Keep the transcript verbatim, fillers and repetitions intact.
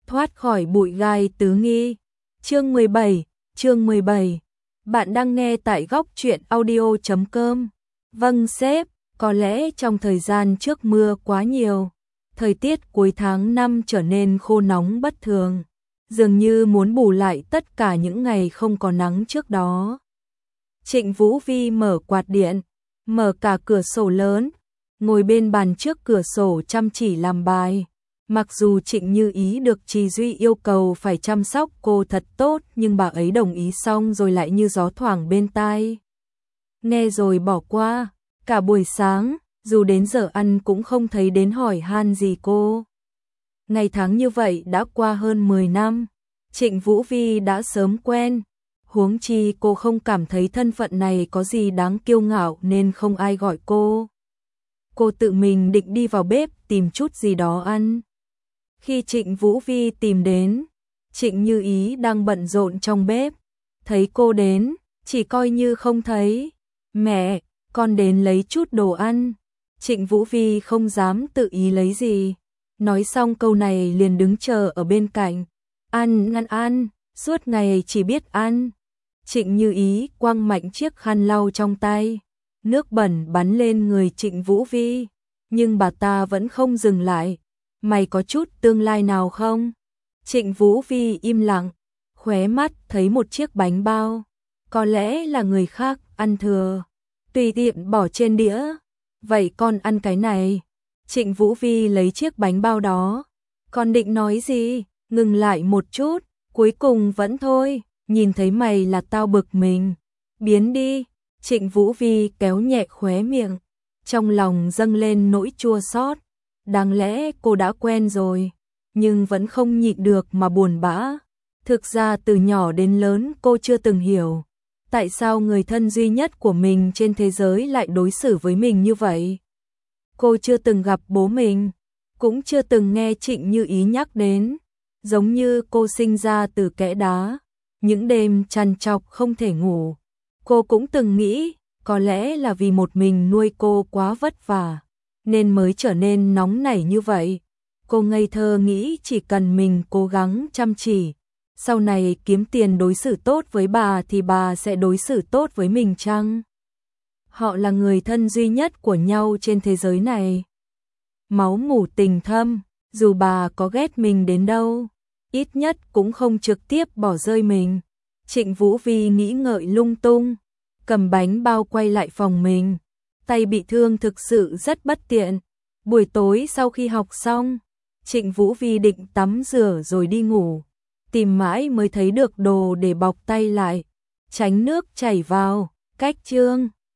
thoát khỏi bụi gai tứ nghi. Chương mười bảy, chương mười bảy. Bạn đang nghe tại góc truyện audio chấm com. Vâng sếp, có lẽ trong thời gian trước mưa quá nhiều, thời tiết cuối tháng năm trở nên khô nóng bất thường, dường như muốn bù lại tất cả những ngày không có nắng trước đó. Trịnh Vũ Vi mở quạt điện, mở cả cửa sổ lớn, ngồi bên bàn trước cửa sổ chăm chỉ làm bài. Mặc dù Trịnh Như Ý được Trì Duy yêu cầu phải chăm sóc cô thật tốt, nhưng bà ấy đồng ý xong rồi lại như gió thoảng bên tai. Nghe rồi bỏ qua, cả buổi sáng, dù đến giờ ăn cũng không thấy đến hỏi han gì cô. Ngày tháng như vậy đã qua hơn mười năm, Trịnh Vũ Vi đã sớm quen, huống chi cô không cảm thấy thân phận này có gì đáng kiêu ngạo nên không ai gọi cô. Cô tự mình định đi vào bếp tìm chút gì đó ăn. Khi Trịnh Vũ Vi tìm đến, Trịnh Như Ý đang bận rộn trong bếp, thấy cô đến, chỉ coi như không thấy. Mẹ, con đến lấy chút đồ ăn. Trịnh Vũ Vi không dám tự ý lấy gì. Nói xong câu này liền đứng chờ ở bên cạnh. Ăn, ăn, ăn, suốt ngày chỉ biết ăn. Trịnh Như Ý quăng mạnh chiếc khăn lau trong tay. Nước bẩn bắn lên người Trịnh Vũ Vi. Nhưng bà ta vẫn không dừng lại. Mày có chút tương lai nào không? Trịnh Vũ Vi im lặng, khóe mắt thấy một chiếc bánh bao. Có lẽ là người khác ăn thừa, tùy tiện bỏ trên đĩa. Vậy con ăn cái này. Trịnh Vũ Vi lấy chiếc bánh bao đó. Con định nói gì? Ngừng lại một chút, cuối cùng vẫn thôi. Nhìn thấy mày là tao bực mình. Biến đi. Trịnh Vũ Vi kéo nhẹ khóe miệng, trong lòng dâng lên nỗi chua xót. Đáng lẽ cô đã quen rồi, nhưng vẫn không nhịn được mà buồn bã. Thực ra từ nhỏ đến lớn cô chưa từng hiểu, tại sao người thân duy nhất của mình trên thế giới lại đối xử với mình như vậy. Cô chưa từng gặp bố mình, cũng chưa từng nghe Trịnh Như Ý nhắc đến, giống như cô sinh ra từ kẽ đá, những đêm trằn trọc không thể ngủ. Cô cũng từng nghĩ, có lẽ là vì một mình nuôi cô quá vất vả, nên mới trở nên nóng nảy như vậy. Cô ngây thơ nghĩ chỉ cần mình cố gắng chăm chỉ, sau này kiếm tiền đối xử tốt với bà thì bà sẽ đối xử tốt với mình chăng? Họ là người thân duy nhất của nhau trên thế giới này. Máu mủ tình thâm, dù bà có ghét mình đến đâu, ít nhất cũng không trực tiếp bỏ rơi mình. Trịnh Vũ Vi nghĩ ngợi lung tung, cầm bánh bao quay lại phòng mình. Tay bị thương thực sự rất bất tiện. Buổi tối sau khi học xong, Trịnh Vũ Vi định tắm rửa rồi đi ngủ. Tìm mãi mới thấy được đồ để bọc tay lại, tránh nước chảy vào. Cách chương